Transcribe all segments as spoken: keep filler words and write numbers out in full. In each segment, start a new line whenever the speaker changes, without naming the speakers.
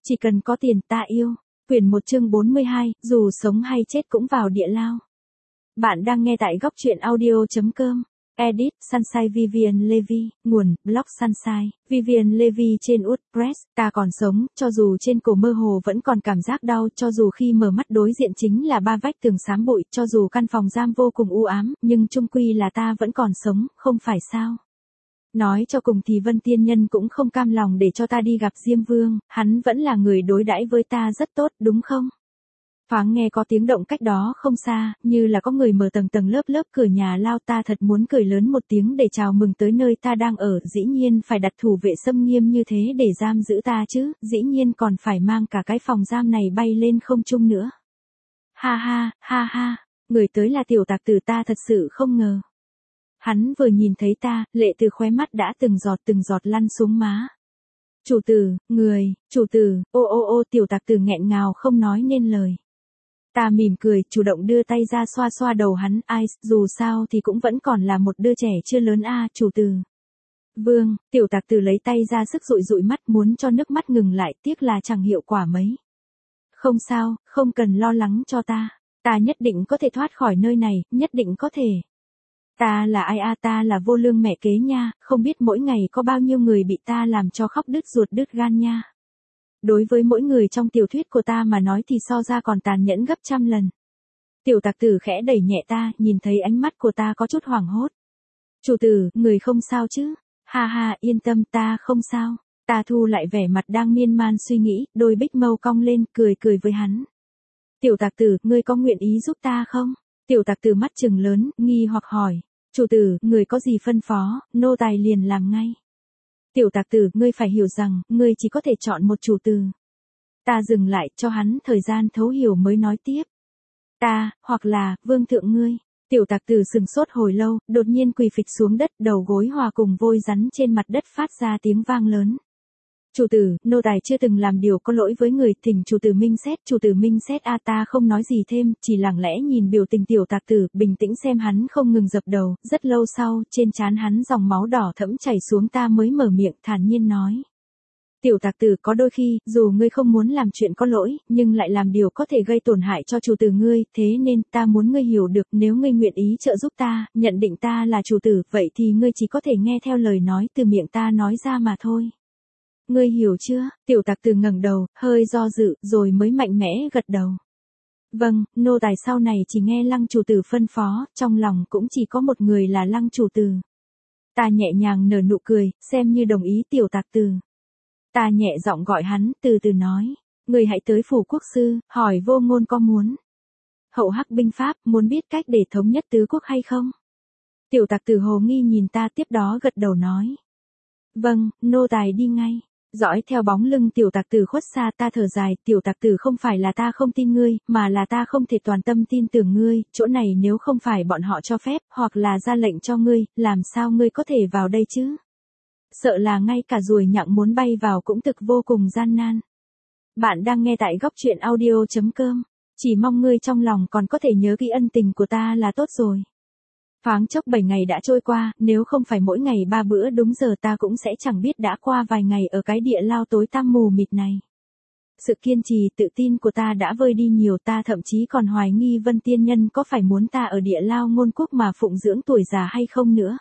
Chỉ cần có tiền ta yêu. Quyển một chương bốn mươi hai, dù sống hay chết cũng vào địa lao. Bạn đang nghe tại góc truyện audio chấm com. Edit, Sunshine Vivian Levy, nguồn, blog Sunshine, Vivian Levy trên WordPress. Ta còn sống, cho dù trên cổ mơ hồ vẫn còn cảm giác đau, cho dù khi mở mắt đối diện chính là ba vách tường xám bụi, cho dù căn phòng giam vô cùng u ám, nhưng chung quy là ta vẫn còn sống, không phải sao? Nói cho cùng thì Vân Tiên Nhân cũng không cam lòng để cho ta đi gặp Diêm Vương, hắn vẫn là người đối đãi với ta rất tốt, đúng không? Thoáng nghe có tiếng động cách đó không xa, như là có người mở tầng tầng lớp lớp cửa nhà lao, ta thật muốn cười lớn một tiếng để chào mừng tới nơi ta đang ở, dĩ nhiên phải đặt thủ vệ xâm nghiêm như thế để giam giữ ta chứ, dĩ nhiên còn phải mang cả cái phòng giam này bay lên không trung nữa. Ha ha, ha ha, người tới là tiểu tặc tử, ta thật sự không ngờ. Hắn vừa nhìn thấy ta, lệ từ khóe mắt đã từng giọt từng giọt lăn xuống má. Chủ tử, người, chủ tử, ô ô ô, tiểu tặc tử nghẹn ngào không nói nên lời. Ta mỉm cười, chủ động đưa tay ra xoa xoa đầu hắn, ai, dù sao thì cũng vẫn còn là một đứa trẻ chưa lớn a, à, chủ tử. Vương, tiểu tặc tử lấy tay ra sức dụi dụi mắt muốn cho nước mắt ngừng lại, tiếc là chẳng hiệu quả mấy. Không sao, không cần lo lắng cho ta, ta nhất định có thể thoát khỏi nơi này, nhất định có thể. Ta là ai a, ta là vô lương mẹ kế nha, không biết mỗi ngày có bao nhiêu người bị ta làm cho khóc đứt ruột đứt gan nha. Đối với mỗi người trong tiểu thuyết của ta mà nói thì so ra còn tàn nhẫn gấp trăm lần. Tiểu tặc tử khẽ đẩy nhẹ ta, nhìn thấy ánh mắt của ta có chút hoảng hốt. Chủ tử, người không sao chứ? Ha ha, yên tâm, ta không sao. Ta thu lại vẻ mặt đang miên man suy nghĩ, đôi bích mâu cong lên, cười cười với hắn. Tiểu tặc tử, ngươi có nguyện ý giúp ta không? Tiểu tặc tử mắt trừng lớn, nghi hoặc hỏi. Chủ tử, người có gì phân phó, nô tài liền làm ngay. Tiểu tặc tử, ngươi phải hiểu rằng, ngươi chỉ có thể chọn một chủ tử. Ta dừng lại, cho hắn thời gian thấu hiểu mới nói tiếp. Ta, hoặc là, vương thượng ngươi. Tiểu tặc tử sừng sốt hồi lâu, đột nhiên quỳ phịch xuống đất, đầu gối hòa cùng vôi rắn trên mặt đất phát ra tiếng vang lớn. Chủ tử, nô tài chưa từng làm điều có lỗi với người, thỉnh chủ tử minh xét, chủ tử minh xét a. Ta không nói gì thêm, chỉ lặng lẽ nhìn biểu tình tiểu tặc tử, bình tĩnh xem hắn không ngừng dập đầu, rất lâu sau, trên trán hắn dòng máu đỏ thẫm chảy xuống, ta mới mở miệng thản nhiên nói. Tiểu tặc tử, có đôi khi, dù ngươi không muốn làm chuyện có lỗi, nhưng lại làm điều có thể gây tổn hại cho chủ tử ngươi, thế nên, ta muốn ngươi hiểu được, nếu ngươi nguyện ý trợ giúp ta, nhận định ta là chủ tử, vậy thì ngươi chỉ có thể nghe theo lời nói từ miệng ta nói ra mà thôi. Ngươi hiểu chưa? Tiểu tặc tử ngẩng đầu, hơi do dự, rồi mới mạnh mẽ gật đầu. Vâng, nô tài sau này chỉ nghe Lăng chủ tử phân phó, trong lòng cũng chỉ có một người là Lăng chủ tử. Ta nhẹ nhàng nở nụ cười, xem như đồng ý tiểu tặc tử. Ta nhẹ giọng gọi hắn, từ từ nói, người hãy tới phủ quốc sư, hỏi Vô Ngôn có muốn hậu hắc binh pháp, muốn biết cách để thống nhất tứ quốc hay không? Tiểu tặc tử hồ nghi nhìn ta, tiếp đó gật đầu nói. Vâng, nô tài đi ngay. Dõi theo bóng lưng tiểu tặc tử khuất xa, ta thở dài, tiểu tặc tử, không phải là ta không tin ngươi, mà là ta không thể toàn tâm tin tưởng ngươi, chỗ này nếu không phải bọn họ cho phép, hoặc là ra lệnh cho ngươi, làm sao ngươi có thể vào đây chứ? Sợ là ngay cả ruồi nhặng muốn bay vào cũng thực vô cùng gian nan. Bạn đang nghe tại góc truyện audio chấm com, chỉ mong ngươi trong lòng còn có thể nhớ kỹ ân tình của ta là tốt rồi. Thoáng chốc bảy ngày đã trôi qua, nếu không phải mỗi ngày ba bữa đúng giờ ta cũng sẽ chẳng biết đã qua vài ngày ở cái địa lao tối tăm mù mịt này. Sự kiên trì tự tin của ta đã vơi đi nhiều, ta thậm chí còn hoài nghi Vân Tiên Nhân có phải muốn ta ở địa lao ngôn quốc mà phụng dưỡng tuổi già hay không nữa.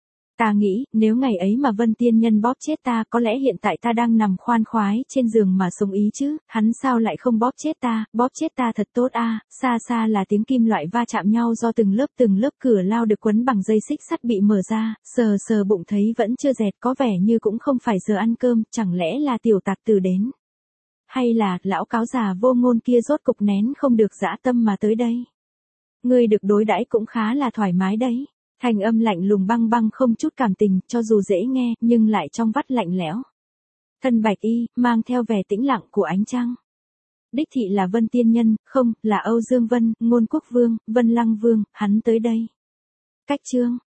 Ta nghĩ, nếu ngày ấy mà Vân Tiên Nhân bóp chết ta, có lẽ hiện tại ta đang nằm khoan khoái trên giường mà sống ý chứ, hắn sao lại không bóp chết ta, bóp chết ta thật tốt a. À. Xa xa là tiếng kim loại va chạm nhau do từng lớp từng lớp cửa lao được quấn bằng dây xích sắt bị mở ra, sờ sờ bụng thấy vẫn chưa dẹt, có vẻ như cũng không phải giờ ăn cơm, chẳng lẽ là tiểu tặc tử đến? Hay là, lão cáo già Vô Ngôn kia rốt cục nén không được dã tâm mà tới đây? Ngươi được đối đãi cũng khá là thoải mái đấy. Thanh âm lạnh lùng băng băng không chút cảm tình, cho dù dễ nghe, nhưng lại trong vắt lạnh lẽo. Thân bạch y, mang theo vẻ tĩnh lặng của ánh trăng. Đích thị là Vân Tiên Nhân, không, là Âu Dương Vân, Ngôn Quốc Vương, Vân Lăng Vương, hắn tới đây. Cách chương.